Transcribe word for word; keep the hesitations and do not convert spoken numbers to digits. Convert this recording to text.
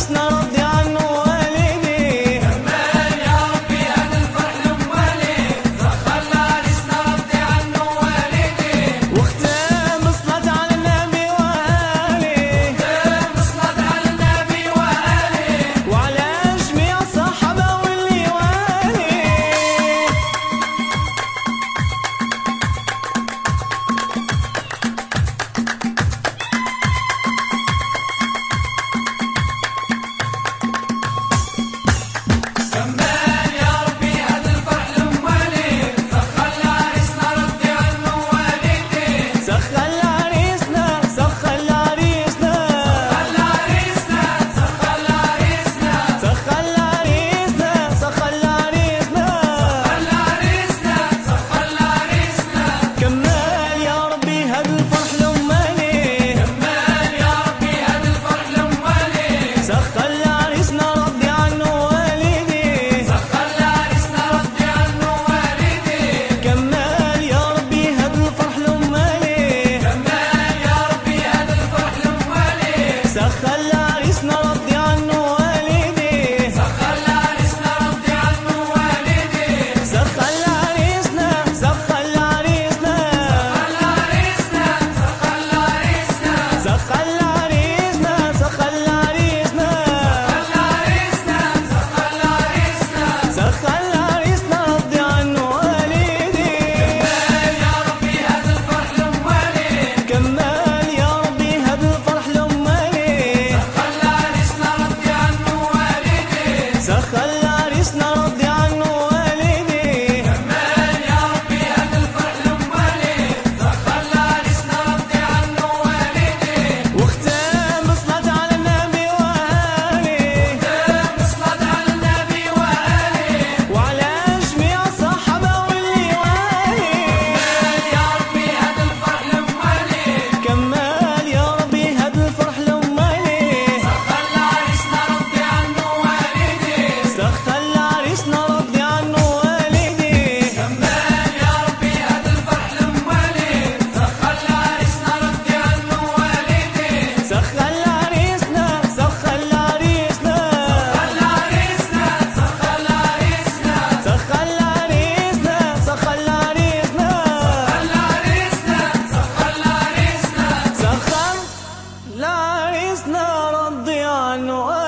عريسنا رضي عنه والدي. كمل يا ربي هذا الفرح لأموالي، سخر لعريسنا رضي عنه والدي. واختم صلاة على النبي وآله، واختم صلاة على النبي وآله، وعلى جميع الصحابة واللي والي. كمل يا ربي هذا الفرح لأموالي، سخر لعريسنا رضي عنه والدي. سخر لعريسنا سخر لعريسنا سخر لعريسنا سخر لعريسنا سخر لعريسنا سخر لعريسنا سخر لعريسنا. كمل يا ربي هاد الفرح لأمالي. كمل يا ربي هذا الفرح لأموالي، سخر لعريسنا رضي عنه والدي. سخر لعريسنا رضي عنه والدي. كمل يا ربي هاد الفرح لأمالي. كمل يا ربي هذا الفرح لأموالي، سخر لعريسنا رضي عنه والدي. سخر لعريسنا رضي عنه والدي. سخر لعريسنا سخر لعريسنا سخر لعريسنا سخر لعريسنا سخر لعريسنا سخر سخر لعريسنا لعريسنا سخر لعريسنا رضي عنه والدي. كمل يا ربي هذا الفرح لأموالي، كمل يا ربي هاد الفرح لأمالي. سخر لعريسنا رضي عنه والدي. سخر لعريسنا رضي عنه والدي. كمل يا ربي هذا الفرح لأموالي، سخر لعريسنا رضي عنه والدي. واختم صلاة على النبي وآله، واختم صلاة على النبي وآله، وعلى جميع الصحابة واللي والي. كمل يا ربي هذا الفرح لأموالي، كمل يا ربي هاد الفرح لأمالي. سخر لعريسنا رضي عنه والدي. سخر لعريسنا رضي عنه والدي. كمل يا ربي هذا الفرح لأموالي، سخر لعريسنا رضي عنه والدي. سخر لعريسنا سخر لعريسنا سخر لعريسنا سخر لعريسنا سخر لعريسنا سخر لعريسنا سخر لعريسنا سخر لعريسنا سخر لعريسنا رضي عنه